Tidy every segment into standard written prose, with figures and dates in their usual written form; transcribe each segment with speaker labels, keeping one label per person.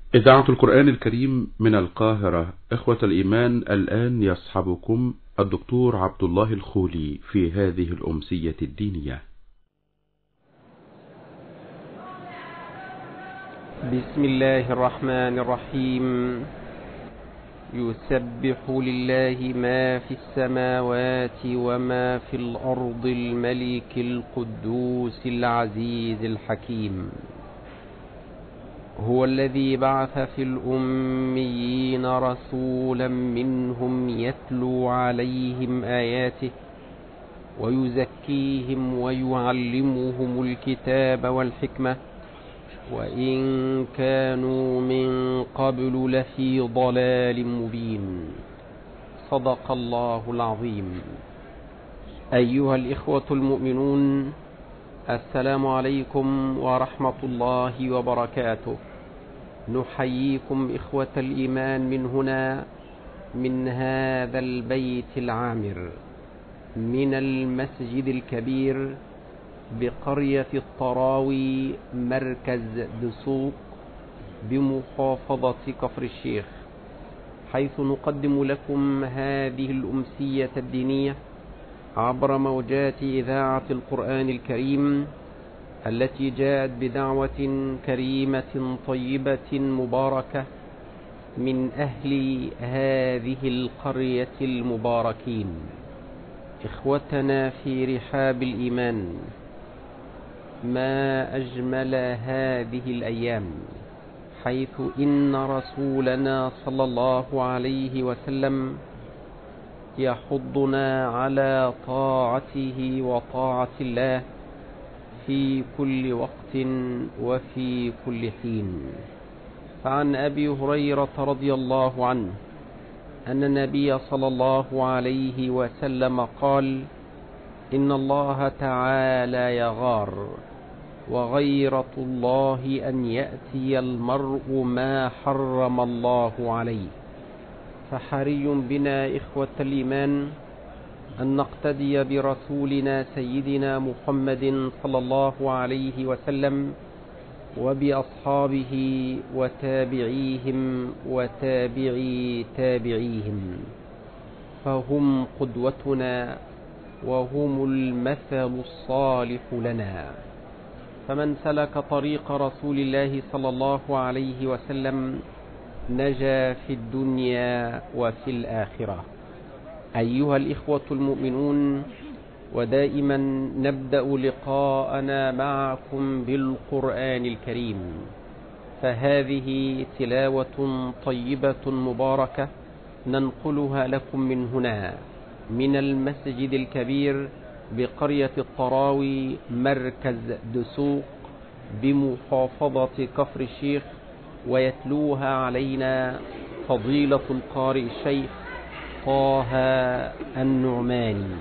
Speaker 1: إذاعة القرآن الكريم من القاهرة. إخوة الإيمان، الآن يصحبكم الدكتور عبد الله الخولي في هذه الأمسية الدينية.
Speaker 2: بسم الله الرحمن الرحيم. يسبح لله ما في السماوات وما في الأرض الملك القدوس العزيز الحكيم. هو الذي بعث في الأميين رسولا منهم يتلو عليهم آياته ويزكيهم ويعلمهم الكتاب والحكمة وإن كانوا من قبل لفي ضلال مبين. صدق الله العظيم. أيها الإخوة المؤمنون، السلام عليكم ورحمة الله وبركاته. نحييكم إخوة الإيمان من هنا، من هذا البيت العامر، من المسجد الكبير بقرية الطراوي مركز دسوق بمحافظة كفر الشيخ، حيث نقدم لكم هذه الأمسية الدينية عبر موجات إذاعة القرآن الكريم، التي جاءت بدعوة كريمة طيبة مباركة من أهل هذه القرية المباركين، إخوتنا في رحاب الإيمان. ما أجمل هذه الأيام، حيث إن رسولنا صلى الله عليه وسلم يحضنا على طاعته وطاعة الله في كل وقت وفي كل حين. فعن أبي هريرة رضي الله عنه أن النبي صلى الله عليه وسلم قال: إن الله تعالى يغار، وغيرة الله أن يأتي المرء ما حرم الله عليه. فحري بنا إخوة الإيمان أن نقتدي برسولنا سيدنا محمد صلى الله عليه وسلم وبأصحابه وتابعيهم وتابعي تابعيهم، فهم قدوتنا وهم المثل الصالح لنا. فمن سلك طريق رسول الله صلى الله عليه وسلم نجا في الدنيا وفي الآخرة. أيها الإخوة المؤمنون، ودائما نبدأ لقاءنا معكم بالقرآن الكريم، فهذه تلاوة طيبة مباركة ننقلها لكم من هنا، من المسجد الكبير بقرية الطراوي مركز دسوق بمحافظة كفر الشيخ، ويتلوها علينا فضيلة القارئ الشيخ طه النعماني.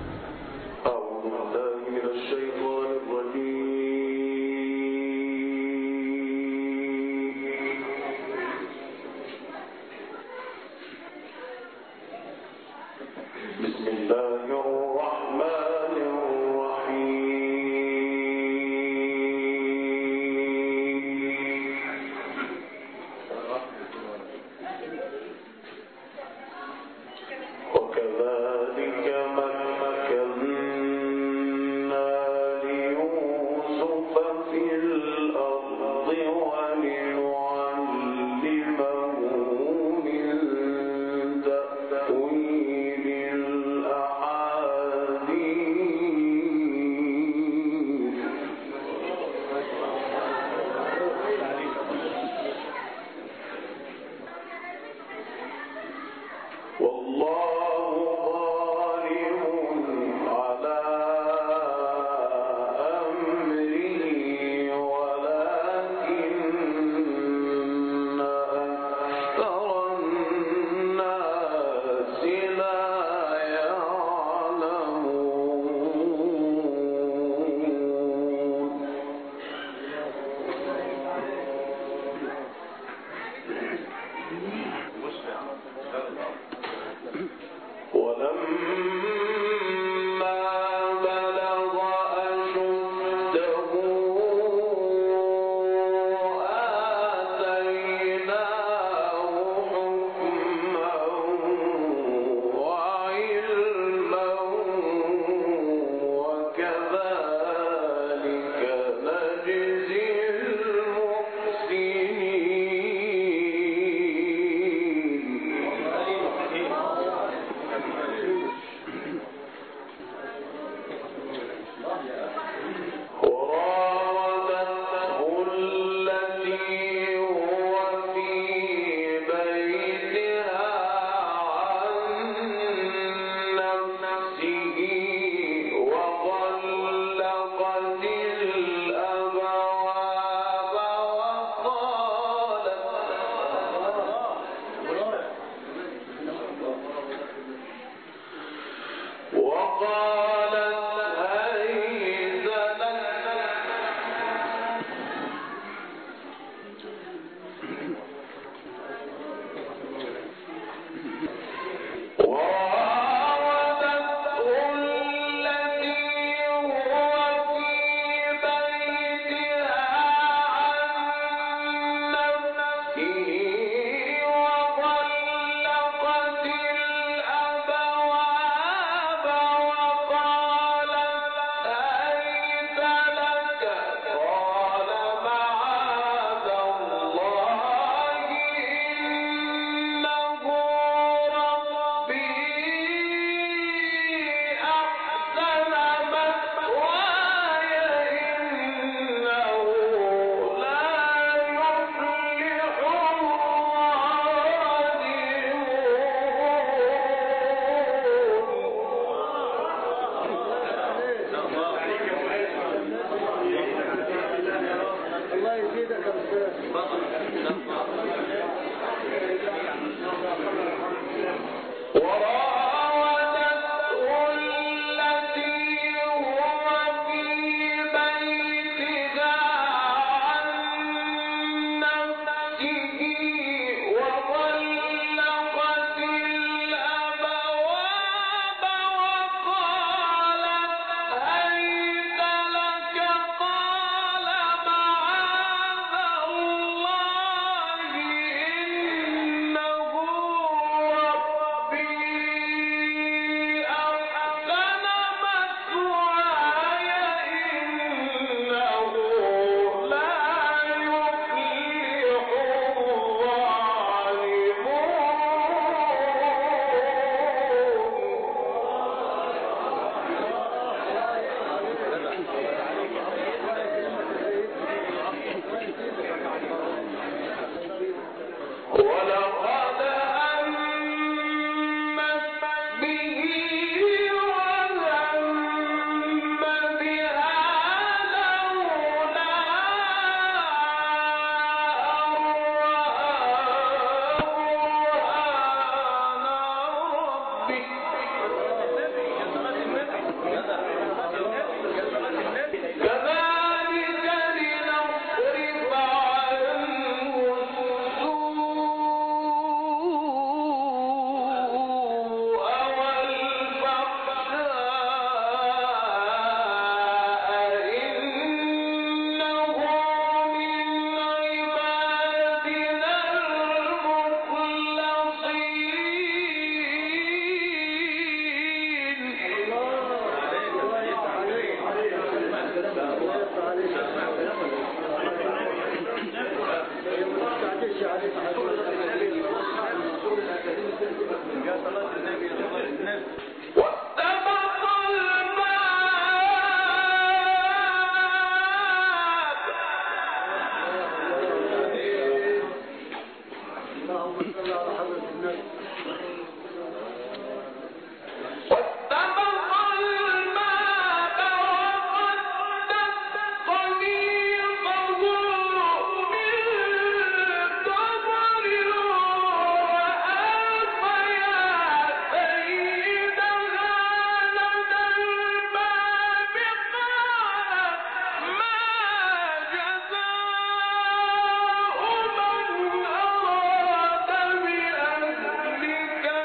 Speaker 3: وكذلك بأهلك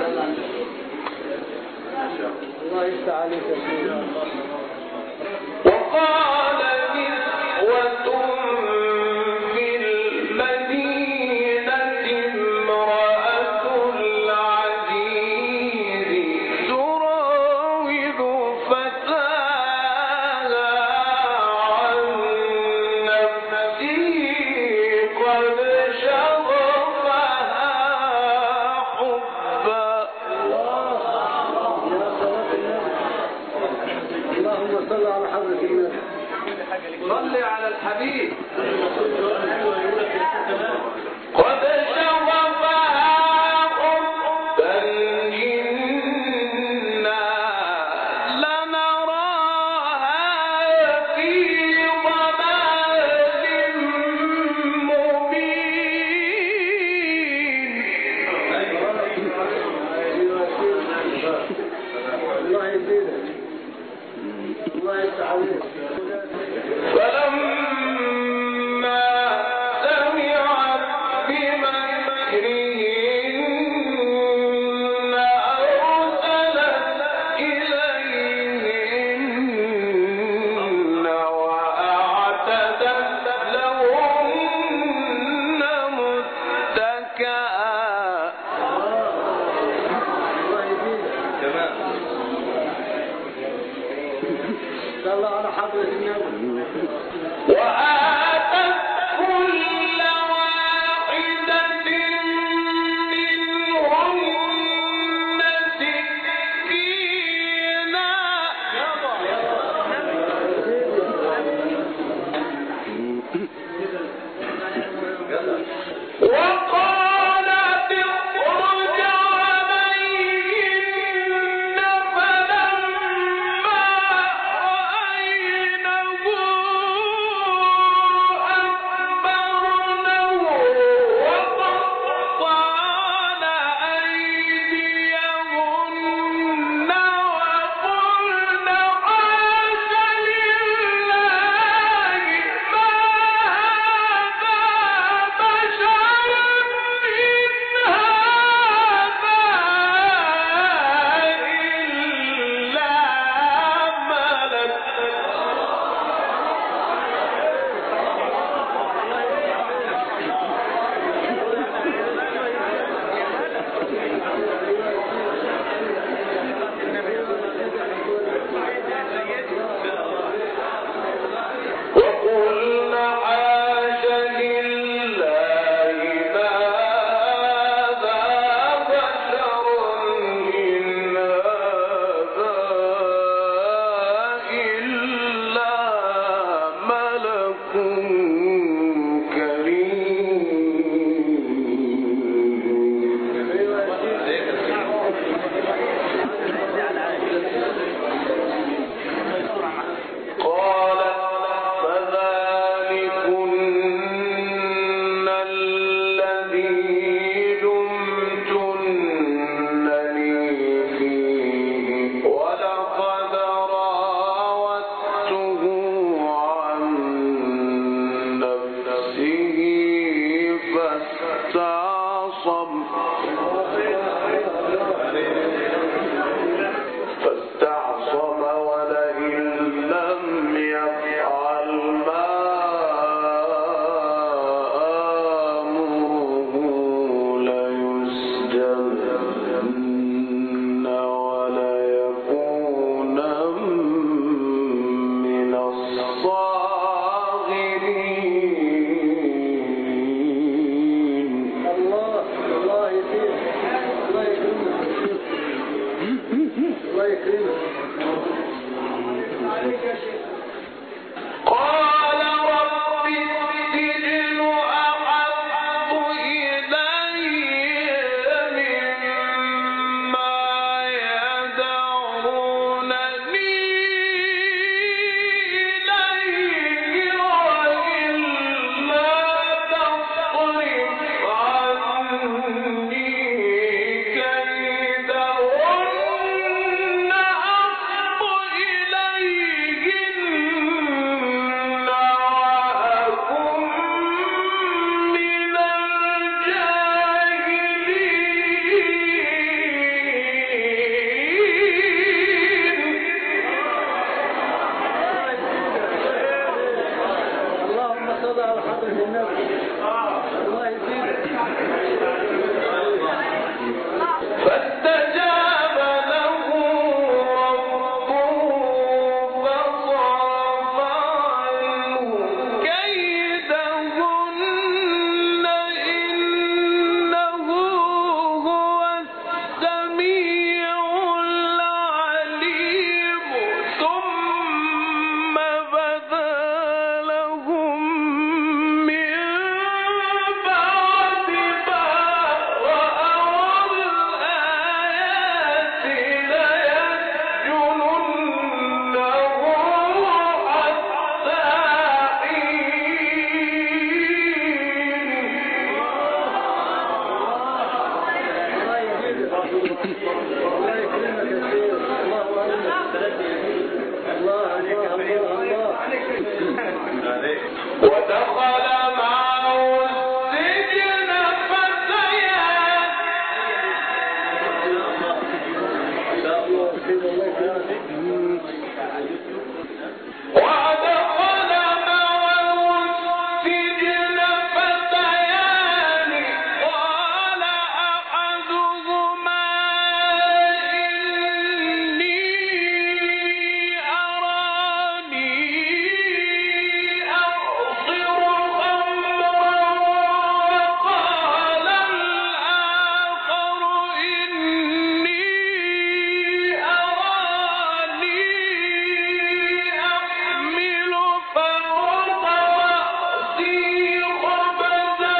Speaker 3: الله يفتح عليك يا سيدي.
Speaker 4: وقال نسوة في المدينة امرأة العزيز تراود فتاها عن نفسه قد شغفها حبا.
Speaker 3: اللهم صل على حضرة النبي.
Speaker 4: صل على الحبيب. قد شغفها حبا إنا لنراها في ضلال مبين.
Speaker 3: الله يزيدك. الله يفتح عليك.
Speaker 4: فلما سمعت بمكرهن أرسلت إليهن وأعتدت لهن متكئا.
Speaker 3: الله يزيدك. صلى على حضرة النبي.
Speaker 4: وآتت كل واحدة منهن سكينا وقالت اخرج عليهن. فلما رأينه أكبرنه وقطعن أيديهن وقلن حاش لله ما هذا بشرا إن هذا إلا ملك. وقلنا حاش لله ما هذا بشر إن هذا إلا ملك كريم. قالت فذلكن الذي لمتنني فيه ولقد راودته عن نفسه فاستعصم ولئن لم يفعل ما آمره ليسجنن وليكونا من الصاغرين.
Speaker 3: الله يزيدك. الله يكرمك. الله يكرمك.
Speaker 4: قال رب السجن أحب إلي مما يدعونني إليه وإلا تصرف عني كيدهن أصب إليهن
Speaker 3: الله يكرمك يا شيخ. الله
Speaker 4: ودخل معه السجن فتيان قال أحدهما إني أراني أعصر خمرا وقال الآخر إني أراني أحمل فوق رأسي خبزا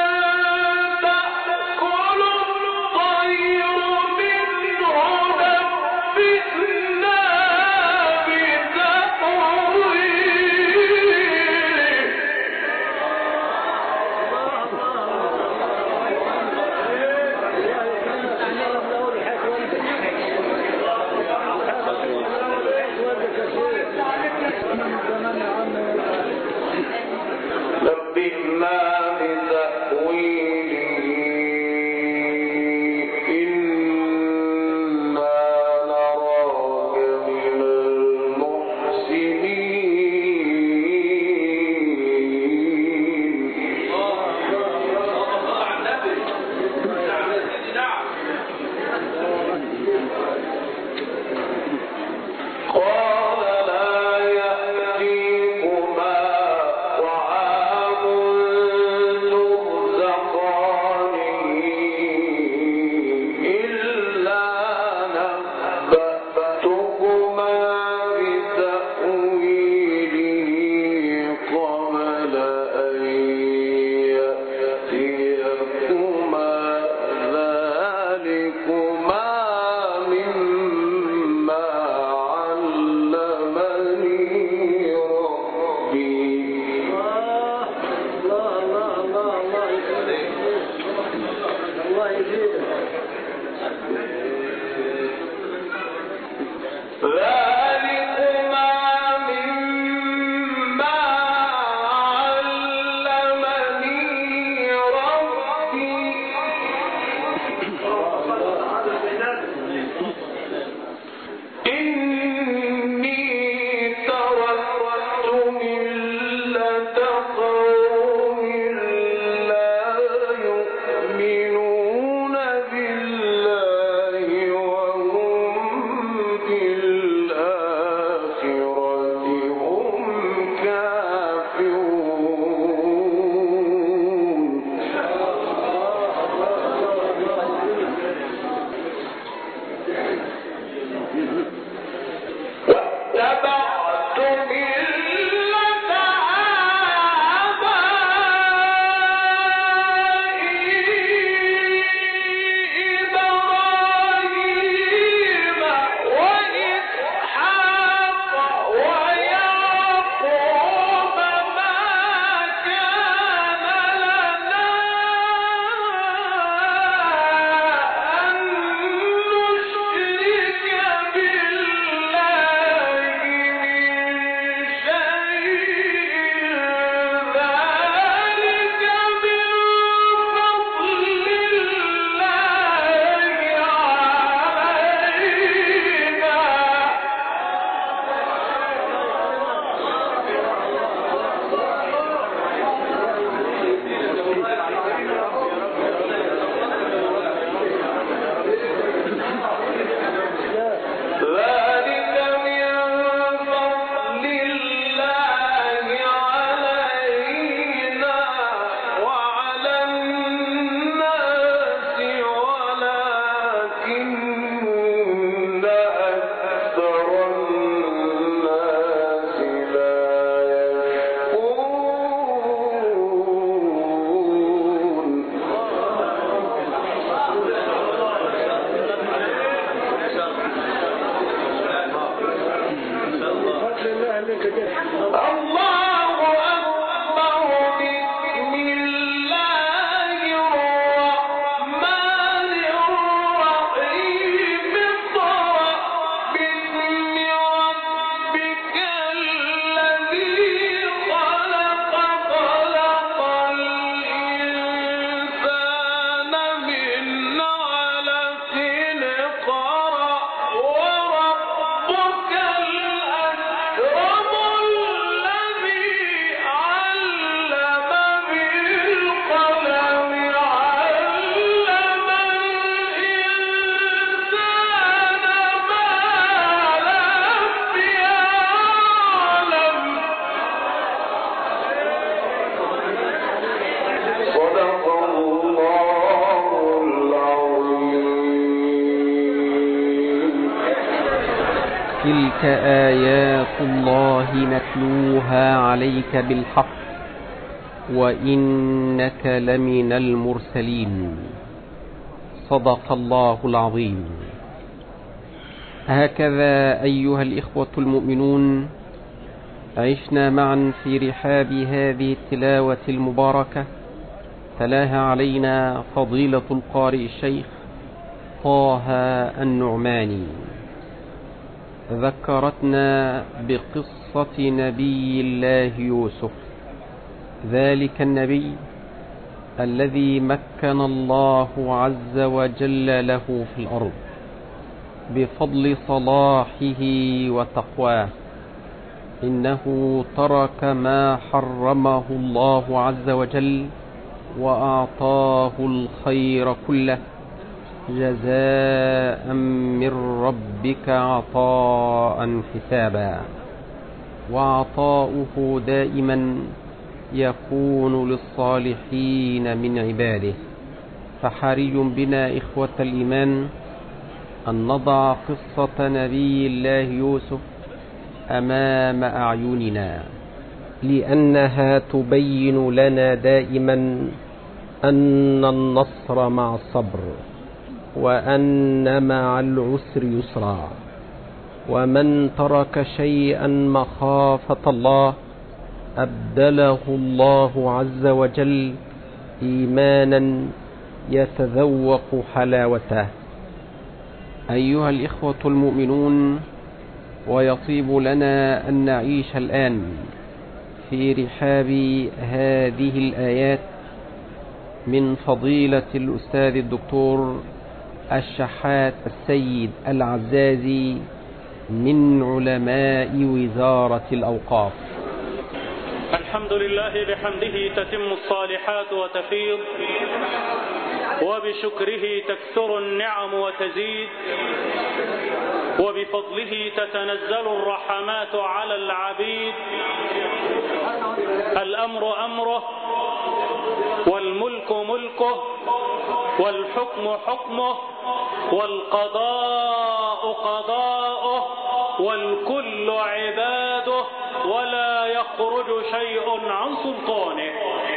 Speaker 4: تأكل الطير منه نبئنا بتأويله إنا نراك من المحسنين. قال لا يأتيكما طعام ترزقانه إلا نبأتكما بتأويله قبل أن يأتيكما ذلكما مما علمني ربي.
Speaker 3: الله يزيدك.
Speaker 4: ذلكما مما علمني ربي. إني تركت ملة قوم لا يؤمنون بالله وهم بالآخرة هم كافرون. واتبعت ملة آبائي إبراهيم وإسحاق ويعقوب ما كان لنا أن نشرك بالله من
Speaker 2: تلك آيات الله نتلوها عليك بالحق وإنك لمن المرسلين. صدق الله العظيم. هكذا أيها الإخوة المؤمنون عشنا معا في رحاب هذه التلاوة المباركة تلاها علينا فضيلة القارئ الشيخ طه النعماني. ذكرتنا بقصة نبي الله يوسف، ذلك النبي الذي مكن الله عز وجل له في الأرض بفضل صلاحه وتقواه. إنه ترك ما حرمه الله عز وجل وأعطاه الخير كله جزاء من ربك عطاء حسابا. وعطاؤه دائما يكون للصالحين من عباده. فحري بنا إخوة الإيمان أن نضع قصة نبي الله يوسف أمام أعيننا، لأنها تبين لنا دائما أن النصر مع الصبر، وأن مع العسر يسرا. ومن ترك شيئا مخافة الله أبدله الله عز وجل إيمانا يتذوق حلاوته. أيها الإخوة المؤمنون، ويطيب لنا أن نعيش الآن في رحاب هذه الآيات من فضيلة الأستاذ الدكتور الشحات السيد العزازي من علماء وزارة الأوقاف.
Speaker 5: الحمد لله بحمده تتم الصالحات وتفيض، وبشكره تكثر النعم وتزيد، وبفضله تتنزل الرحمات على العبيد. الأمر أمره، والملك ملكه، والحكم حكمه، والقضاء قضاؤه، والكل عباده، ولا يخرج شيء عن سلطانه.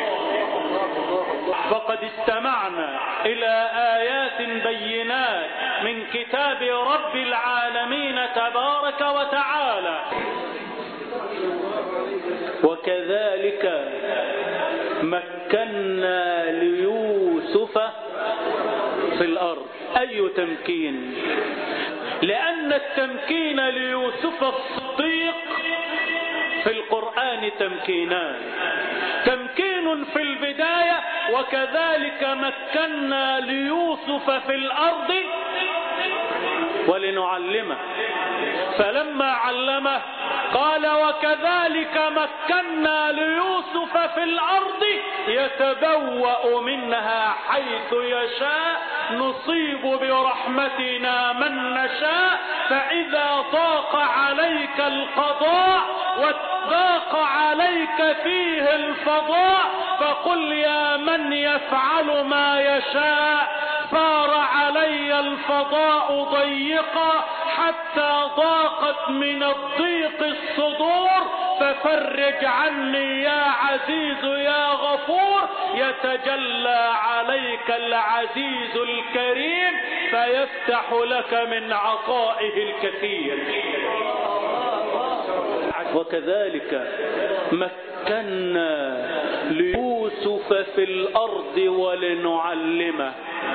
Speaker 5: فقد استمعنا إلى آيات بينات من كتاب رب العالمين تبارك وتعالى. وكذلك مكنا ليوسف في الأرض. أي تمكين؟ لأن التمكين ليوسف الصديق في القرآن تمكينان: تمكين في البداية، وكذلك مكنا ليوسف في الأرض ولنعلمه. فلما علمه قال: وكذلك مكنا ليوسف في الأرض يتبوأ منها حيث يشاء نصيب برحمتنا من نشاء. فإذا ضاق عليك القضاء وضاق عليك فيه الفضاء فقل يا من يفعل ما يشاء: صار علي الفضاء ضيقا حتى ضاقت من الضيق الصدور، ففرج عني يا عزيز يا غفور. يتجلى عليك العزيز الكريم فيفتح لك من عطائه الكثير. وكذلك مكنا ليوسف في الأرض ولنعلمه.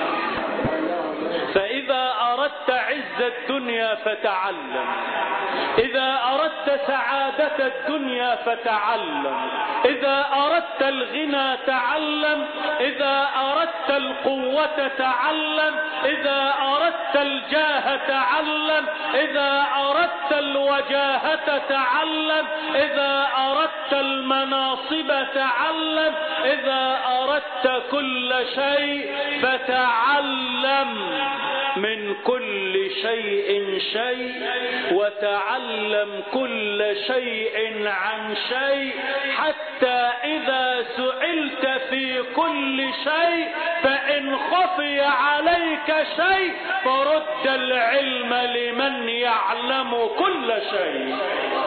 Speaker 5: فإذا أردت عز الدنيا فتعلم، إذا أردت سعادة الدنيا فتعلم، إذا أردت الغنى تعلم، إذا أردت القوة تعلم، إذا أردت الجاه تعلم، إذا أردت الوجاهة تعلم، إذا أردت المناصب تعلم، إذا أردت كل شيء فتعلم. من كل شيء شيء، وتعلم كل شيء عن شيء، حتى إذا سئلت في كل شيء فإن خفي عليك شيء فرد العلم لمن يعلم كل شيء.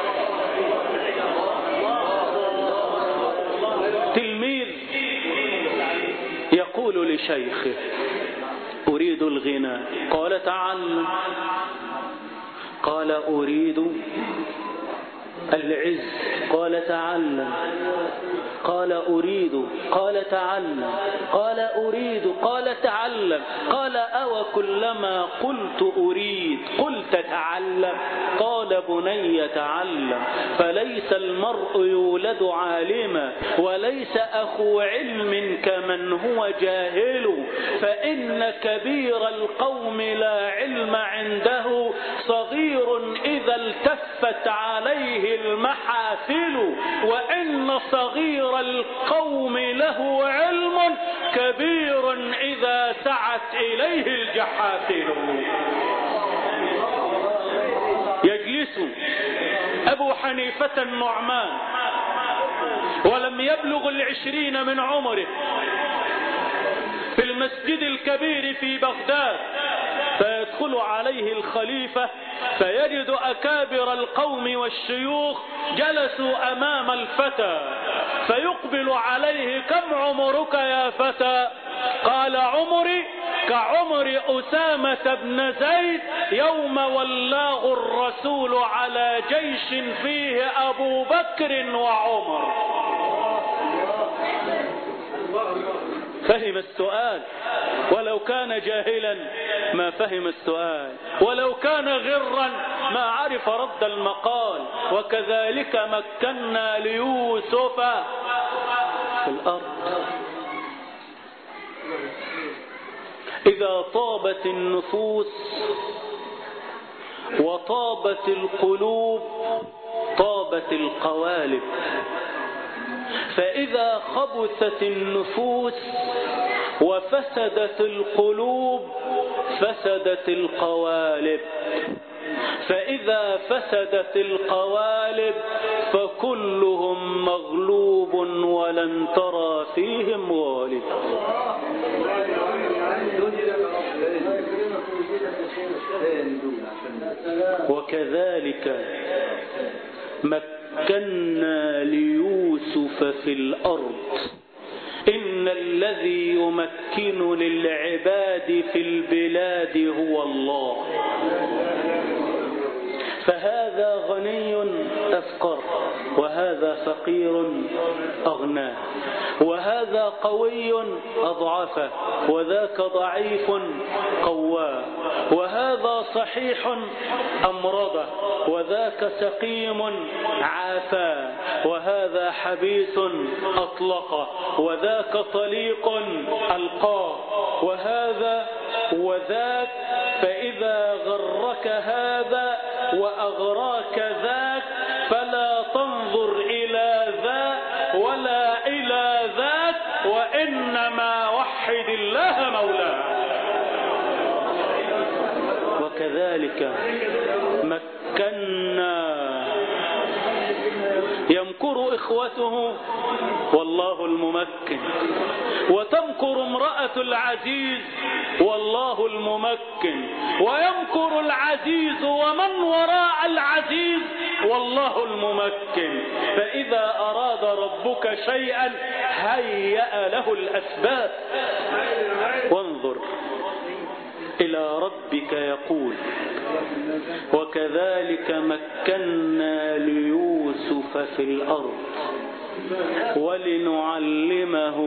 Speaker 5: تلميذ يقول لشيخه أريد الغنى، قال تعلم. قال أريد العز، قال تعلم. قال أريد، قال تعلم. قال أريد، قال تعلم. قال أو كلما قلت أريد قلت تعلم؟ قال بني تعلم، فليس المرء يولد عالما وليس أخو علم كمن هو جاهل، فإن كبير القوم لا علم عنده، صغير إذا التفت عليه المحافل، وإن صغير القوم له علم كبير إذا سعت إليه الجحافل. يجلس أبو حنيفة النعمان ولم يبلغ 20 من عمره في المسجد الكبير في بغداد، فيدخل عليه الخليفة فيجد أكابر القوم والشيوخ جلسوا أمام الفتى، فيقبل عليه كم عمرك يا فتى؟ قال عمري كعمر أسامة بن زيد يوم ولاه الرسول على جيش فيه أبو بكر وعمر. فهم السؤال، ولو كان جاهلا ما فهم السؤال، ولو كان غرا ما عرف رد المقال. وكذلك مكنا ليوسف في الأرض إذا طابت النفوس وطابت القلوب طابت القوالب، فإذا خبثت النفوس وفسدت القلوب فسدت القوالب، فإذا فسدت القوالب فكلهم مغلوب ولن ترى فيهم غالب. وكذلك مكنا ليوسف في الأرض إن الذي يمكن للعباد في البلاد هو الله، فهذا غني أفقر، وهذا فقير أغنى، وهذا قوي أضعفه، وذاك ضعيف قواه، وهذا صحيح أمرضه، وذاك سقيم عافاه، وهذا حبيس أطلقه، وذاك طليق ألقاه، وهذا وذاك. فإذا غرك هذا وأغراك ذاك فلا تنظر إلى ذا ولا إلى ذاك، وإنما وحد الله مولاه. وكذلك مكنا يمكر إخوته والله الممكن، وتمكر امرأة العزيز والله الممكن، ويمكر العزيز ومن وراء العزيز والله الممكن. فإذا أراد ربك شيئا هيأ له الأسباب. وانظر إلى ربك يقول وكذلك مكنا ليوسف في الأرض ولنعلمه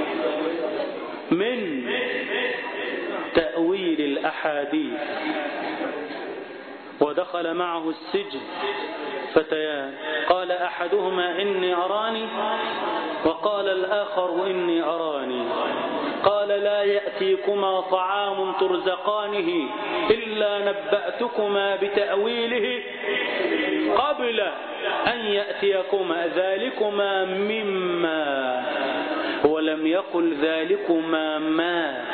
Speaker 5: من تأويل الأحاديث. ودخل معه السجن فتيان، قال أحدهما إني أراني، وقال الآخر إني أراني. قال لا يأتيكما طعام ترزقانه إلا نبأتكما بتأويله قبل أن يأتيكما، ذلكما مما، ولم يقل ذلكما ما،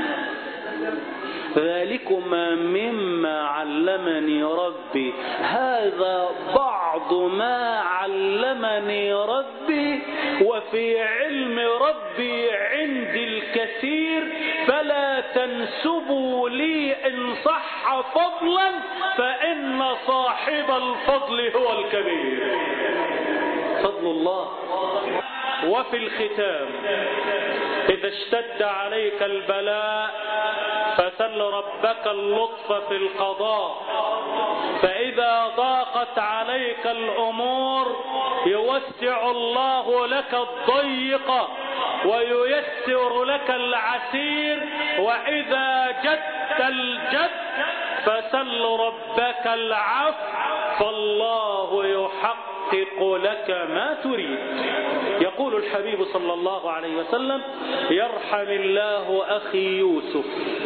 Speaker 5: ذلكما مما علمني ربي. هذا بعض ما علمني ربي، وفي علم ربي عندي الكثير يسير فلا تنسبوا لي إن صح فضلا فإن صاحب الفضل هو الكبير. فضل الله. وفي الختام إذا اشتد عليك البلاء فسل ربك اللطف في القضاء، فإذا ضاقت عليك الأمور يوسع الله لك الضيق وييسر لك العسير، وإذا جدت الجد فسل ربك العفو فالله يحقق لك ما تريد. يقول الحبيب صلى الله عليه وسلم: يرحم الله أخي يوسف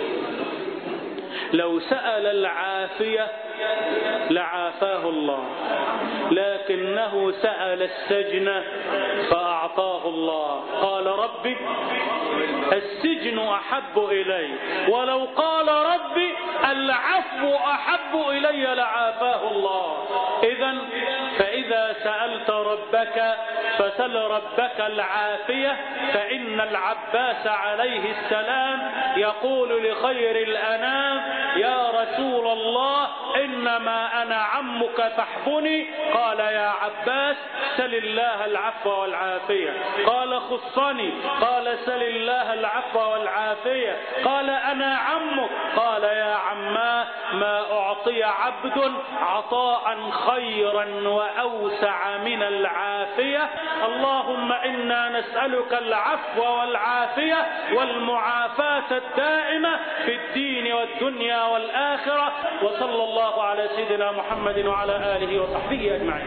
Speaker 5: لو سأل العافية لعافاه الله، لكنه سأل السجن فأعطاه الله. قال: ربي السجن أحب إلي، ولو قال ربي العفو أحب إلي لعافاه الله. فإذا سألت ربك فسل ربك العافية، فإن العباس عليه السلام يقول لخير الأنام: يا رسول الله إنما أنا عمك فاحبني. قال: يا عباس سل الله العفو والعافية. قال: خصني. قال: سل الله العفو والعافية. قال: أنا عمك. قال: يا عماه ما أعطي عبد عطاء خيرا وأوسع من العافية. اللهم إنا نسألك العفو والعافية والمعافاة الدائمة في الدين والدنيا والآخرة. وصلى الله على سيدنا محمد وعلى آله وصحبه أجمعين.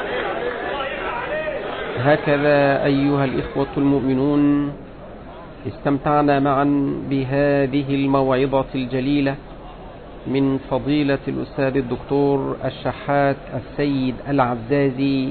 Speaker 2: هكذا أيها الإخوة المؤمنون استمتعنا معا بهذه الموعظة الجليلة من فضيلة الأستاذ الدكتور الشحات السيد العزازي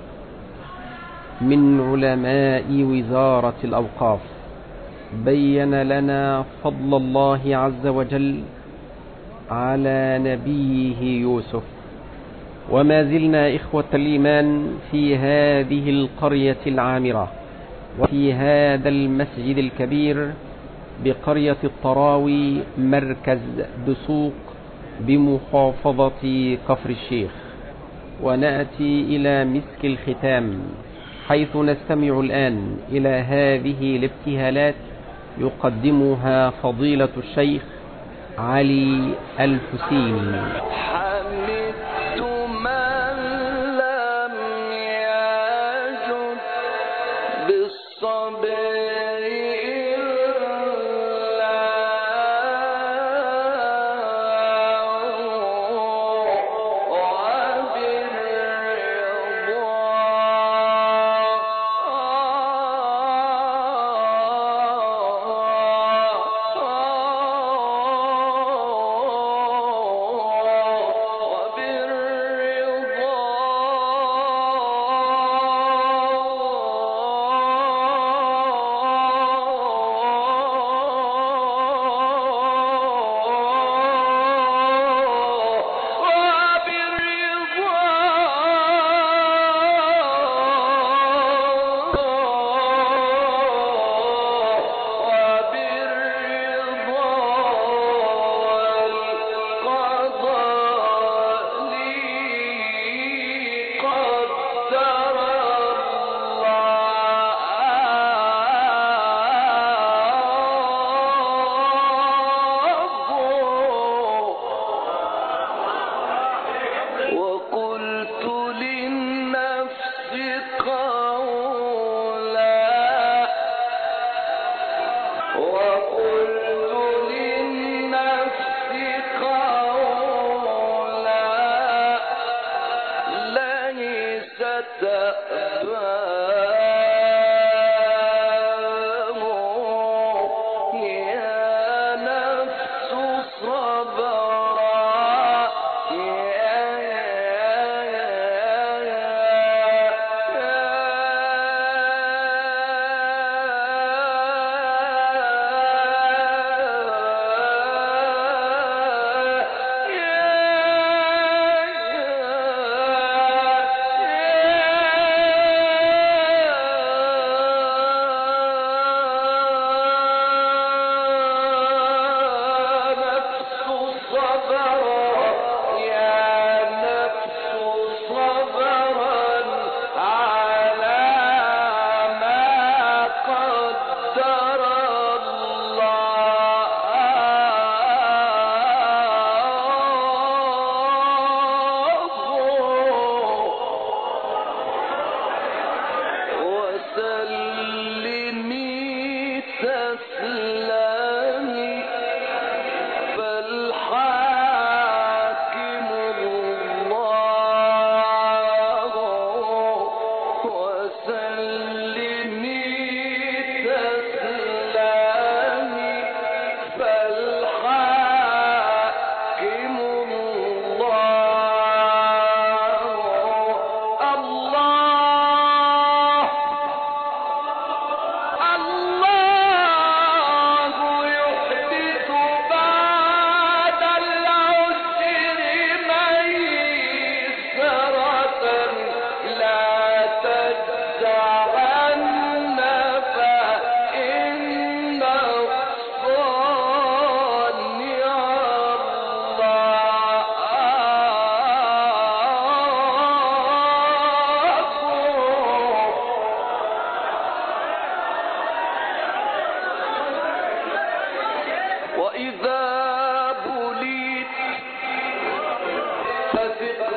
Speaker 2: من علماء وزارة الأوقاف. بين لنا فضل الله عز وجل على نبيه يوسف. وما زلنا إخوة الإيمان في هذه القرية العامرة وفي هذا المسجد الكبير بقرية الطراوي مركز دسوق بمحافظة كفر الشيخ، ونأتي إلى مسك الختام حيث نستمع الآن إلى هذه الابتهالات يقدمها فضيلة الشيخ علي الحسيني.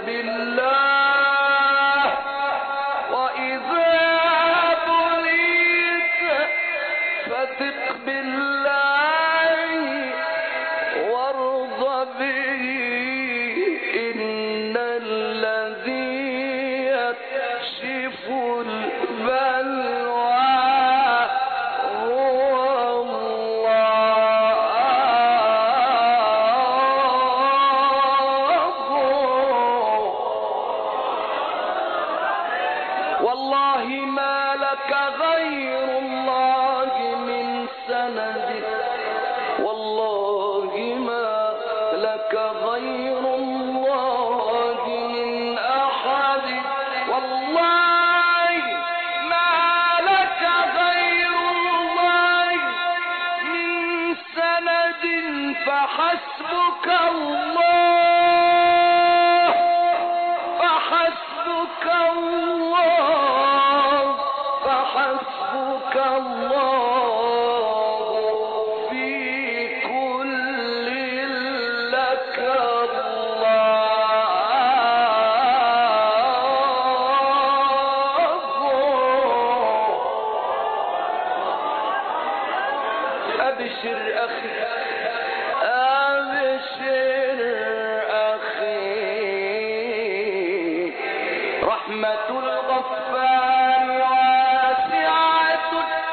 Speaker 4: بالله وإذا بليت فثق بالله وارض به إن الذي يكشف البلوى والله ما لك غير الله من سند والله ما لك غير الله من أحد والله ما لك غير الله من سند فحسبك الله فحسبك الله فحسبك الله في كل لك الله. أبشر أخي أبشر أخي رحمة الغفار واسعة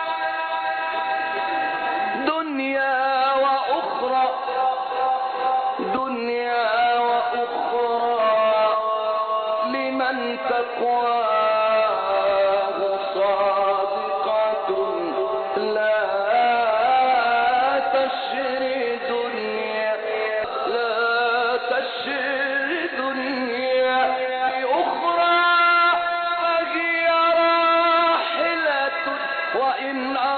Speaker 4: دنيا وأخرى دنيا وأخرى لمن تقواه صادقة لا تشري دنيا لا تشري دنيا بأخرى فهي راحلة وإن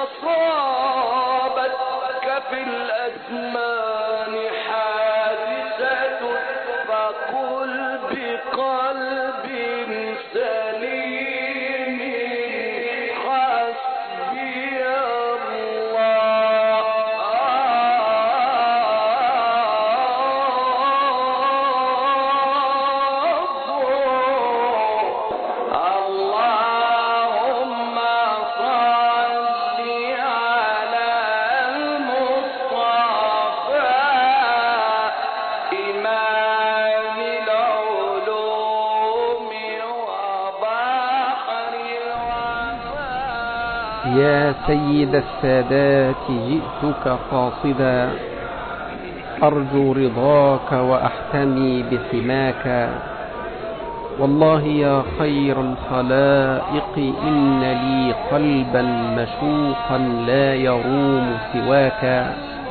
Speaker 4: أصابتك في الأزمان حادثة فقل بقلب سليم حسبي اللهم صل على المصطفى إمام العلوم وبحر الوفاء.
Speaker 2: يا سيد السادات جئتك قاصدا أرجو رضاك وأحتمي بحماك والله يا خير الخلائق إن لي قلبا مشوقا لا يروم سواك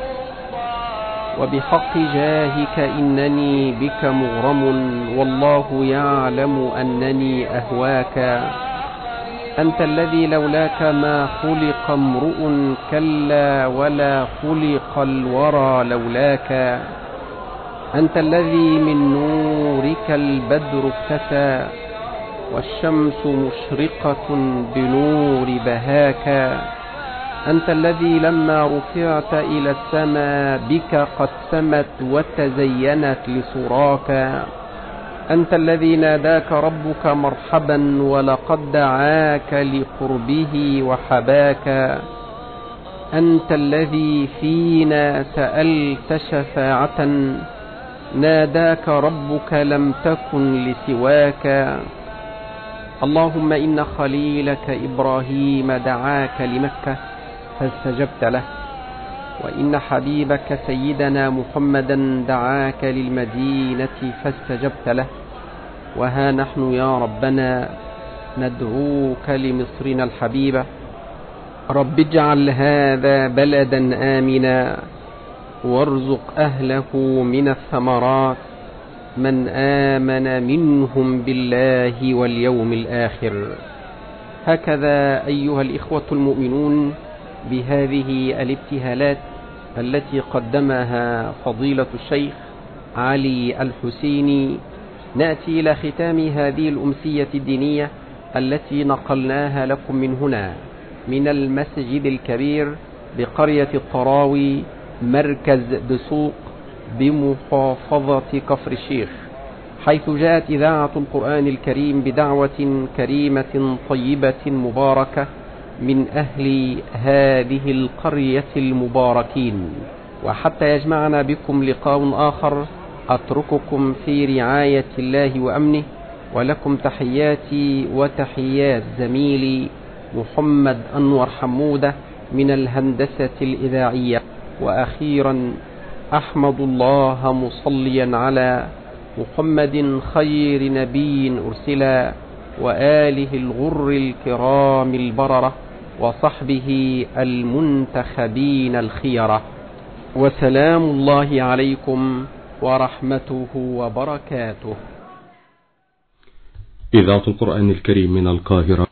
Speaker 2: وبحق جاهك إنني بك مغرم والله يعلم أنني أهواك أنت الذي لولاك ما خلق امرؤ كلا ولا خلق الورى لولاك أنت الذي من نورك البدر اكتسى والشمس مشرقة بنور بهاك أنت الذي لما رفعت إلى السماء بك قد سمت وتزينت لصراك أنت الذي ناداك ربك مرحبا ولقد دعاك لقربه وحباك أنت الذي فينا سألت شفاعة ناداك ربك لم تكن لسواك اللهم إن خليلك إبراهيم دعاك لمكة فاستجبت له وإن حبيبك سيدنا محمدا دعاك للمدينة فاستجبت له وها نحن يا ربنا ندعوك لمصرنا الحبيبة رب اجعل هذا بلدا آمنا وارزق أهله من الثمرات من آمن منهم بالله واليوم الآخر. هكذا أيها الإخوة المؤمنون بهذه الابتهالات التي قدمها فضيلة الشيخ علي الحسيني نأتي إلى ختام هذه الأمسية الدينية التي نقلناها لكم من هنا من المسجد الكبير بقرية الطراوي مركز دسوق بمحافظة كفر الشيخ حيث جاءت إذاعة القرآن الكريم بدعوة كريمة طيبة مباركة من أهل هذه القرية المباركين. وحتى يجمعنا بكم لقاء آخر أترككم في رعاية الله وأمنه، ولكم تحياتي وتحيات زميلي محمد أنور حمودة من الهندسة الإذاعية. وأخيرا أحمد الله مصليا على محمد خير نبي أرسلا، وآله الغر الكرام البررة، وصحبه المنتخبين الخيرة. وسلام الله عليكم ورحمته وبركاته.
Speaker 1: إذاعة القرآن الكريم من القاهرة.